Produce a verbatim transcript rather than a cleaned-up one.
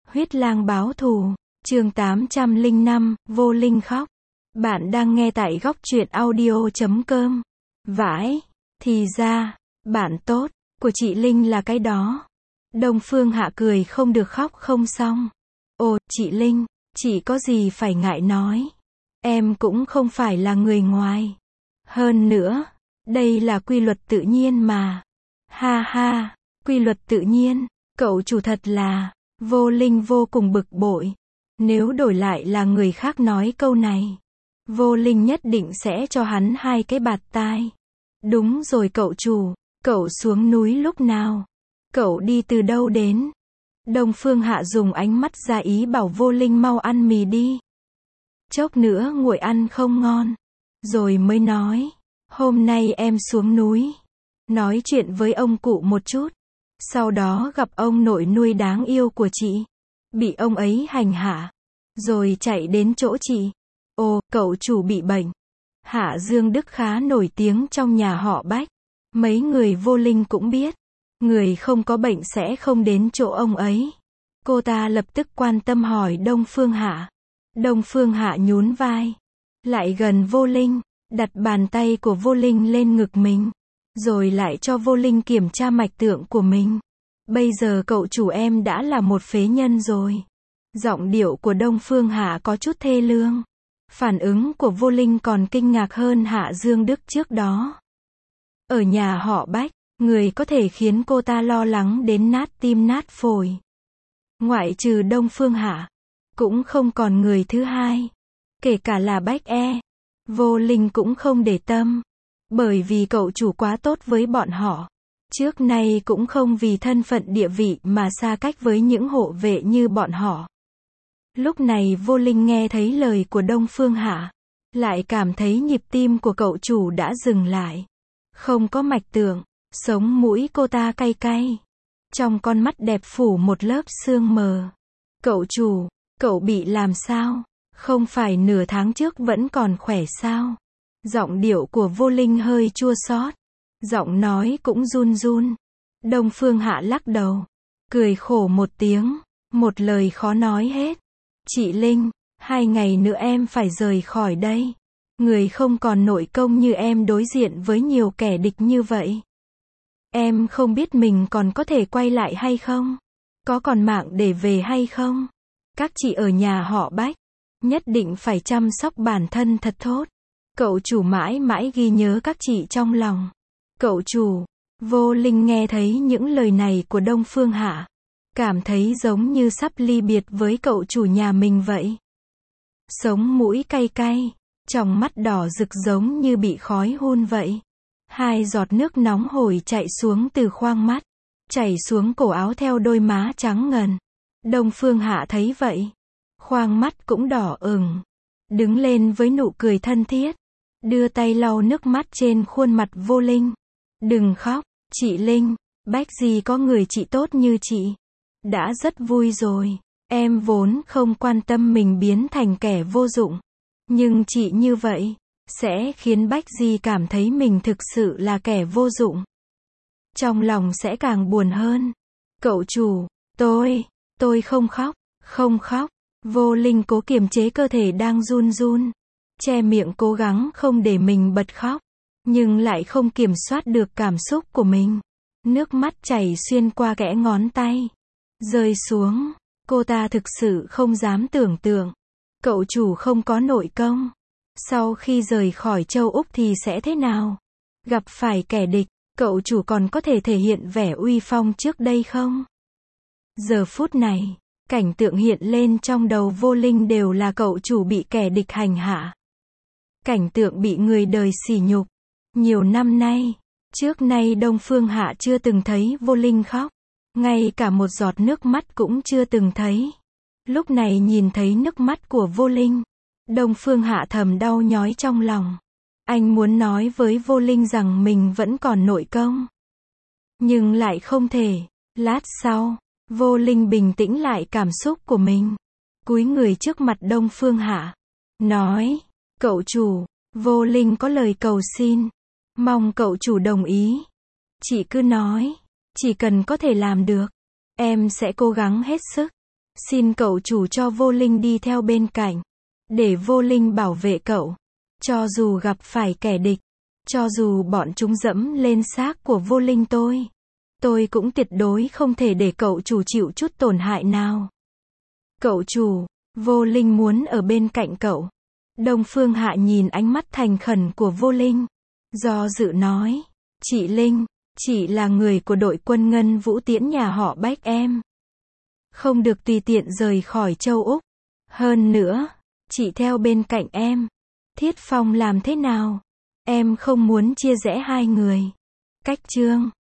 Huyết lang báo thù, chương tám trăm lẻ năm, Vô Linh khóc. Bạn đang nghe tại góc truyện audio chấm com. Vãi, thì ra, bạn tốt của chị Linh là cái đó. Đông Phương Hạ cười không được khóc không xong. Ồ, chị Linh, chị có gì phải ngại nói. Em cũng không phải là người ngoài. Hơn nữa, đây là quy luật tự nhiên mà. Ha ha, quy luật tự nhiên, cậu chủ thật là... Vô Linh vô cùng bực bội. Nếu đổi lại là người khác nói câu này, Vô Linh nhất định sẽ cho hắn hai cái bạt tai. Đúng rồi cậu chủ, cậu xuống núi lúc nào? Cậu đi từ đâu đến? Đông Phương Hạ dùng ánh mắt ra ý bảo Vô Linh mau ăn mì đi. Chốc nữa nguội ăn không ngon. Rồi mới nói, hôm nay em xuống núi, nói chuyện với ông cụ một chút. Sau đó gặp ông nội nuôi đáng yêu của chị, bị ông ấy hành hạ, rồi chạy đến chỗ chị. Ồ, cậu chủ bị bệnh. Hạ Dương Đức khá nổi tiếng trong nhà họ Bách. Mấy người Vô Linh cũng biết, người không có bệnh sẽ không đến chỗ ông ấy. Cô ta lập tức quan tâm hỏi Đông Phương Hạ. Đông Phương Hạ nhún vai, lại gần Vô Linh, đặt bàn tay của Vô Linh lên ngực mình, rồi lại cho Vô Linh kiểm tra mạch tượng của mình. Bây giờ cậu chủ em đã là một phế nhân rồi. Giọng điệu của Đông Phương Hạ có chút thê lương. Phản ứng của Vô Linh còn kinh ngạc hơn Hạ Dương Đức trước đó. Ở nhà họ Bách, người có thể khiến cô ta lo lắng đến nát tim nát phổi, ngoại trừ Đông Phương Hạ, cũng không còn người thứ hai. Kể cả là Bách E, Vô Linh cũng không để tâm, bởi vì cậu chủ quá tốt với bọn họ. Trước nay cũng không vì thân phận địa vị mà xa cách với những hộ vệ như bọn họ. Lúc này Vô Linh nghe thấy lời của Đông Phương Hạ, lại cảm thấy nhịp tim của cậu chủ đã dừng lại. Không có mạch tượng, sống mũi cô ta cay cay. Trong con mắt đẹp phủ một lớp sương mờ. Cậu chủ, cậu bị làm sao? Không phải nửa tháng trước vẫn còn khỏe sao? Giọng điệu của Vô Linh hơi chua xót. Giọng nói cũng run run. Đông Phương Hạ lắc đầu, cười khổ một tiếng, một lời khó nói hết. Chị Linh, hai ngày nữa em phải rời khỏi đây. Người không còn nội công như em đối diện với nhiều kẻ địch như vậy. Em không biết mình còn có thể quay lại hay không? Có còn mạng để về hay không? Các chị ở nhà họ Bách, nhất định phải chăm sóc bản thân thật tốt. Cậu chủ mãi mãi ghi nhớ các chị trong lòng. Cậu chủ, Vô Linh nghe thấy những lời này của Đông Phương Hạ, cảm thấy giống như sắp ly biệt với cậu chủ nhà mình vậy. Sống mũi cay cay, tròng mắt đỏ rực giống như bị khói hun vậy. Hai giọt nước nóng hổi chạy xuống từ khoang mắt, chảy xuống cổ áo theo đôi má trắng ngần. Đông Phương Hạ thấy vậy, khoang mắt cũng đỏ ửng, đứng lên với nụ cười thân thiết, đưa tay lau nước mắt trên khuôn mặt Vô Linh. Đừng khóc, chị Linh, Bách gì có người chị tốt như chị. Đã rất vui rồi, em vốn không quan tâm mình biến thành kẻ vô dụng. Nhưng chị như vậy, sẽ khiến Bách Di cảm thấy mình thực sự là kẻ vô dụng. Trong lòng sẽ càng buồn hơn. Cậu chủ, tôi, tôi không khóc, không khóc. Vô Linh cố kiềm chế cơ thể đang run run, che miệng cố gắng không để mình bật khóc, nhưng lại không kiểm soát được cảm xúc của mình. Nước mắt chảy xuyên qua kẽ ngón tay, rơi xuống. Cô ta thực sự không dám tưởng tượng, cậu chủ không có nội công, sau khi rời khỏi châu Úc thì sẽ thế nào? Gặp phải kẻ địch, cậu chủ còn có thể thể hiện vẻ uy phong trước đây không? Giờ phút này, cảnh tượng hiện lên trong đầu Vô Linh đều là cậu chủ bị kẻ địch hành hạ. Cảnh tượng bị người đời sỉ nhục. Nhiều năm nay, trước nay Đông Phương Hạ chưa từng thấy Vô Linh khóc. Ngay cả một giọt nước mắt cũng chưa từng thấy. Lúc này nhìn thấy nước mắt của Vô Linh, Đông Phương Hạ thầm đau nhói trong lòng. Anh muốn nói với Vô Linh rằng mình vẫn còn nội công, nhưng lại không thể. Lát sau, Vô Linh bình tĩnh lại cảm xúc của mình, cúi người trước mặt Đông Phương Hạ, nói, cậu chủ, Vô Linh có lời cầu xin, mong cậu chủ đồng ý. Chị cứ nói, chỉ cần có thể làm được, em sẽ cố gắng hết sức. Xin cậu chủ cho Vô Linh đi theo bên cạnh. Để Vô Linh bảo vệ cậu. Cho dù gặp phải kẻ địch. Cho dù bọn chúng dẫm lên xác của Vô Linh tôi. Tôi cũng tuyệt đối không thể để cậu chủ chịu chút tổn hại nào. Cậu chủ, Vô Linh muốn ở bên cạnh cậu. Đông Phương Hạ nhìn ánh mắt thành khẩn của Vô Linh. Do dự nói. Chị Linh, chị là người của đội quân Ngân Vũ Tiễn nhà họ Bách em. Không được tùy tiện rời khỏi châu Úc. Hơn nữa, chị theo bên cạnh em. Thiết Phong làm thế nào? Em không muốn chia rẽ hai người. Cách Trương,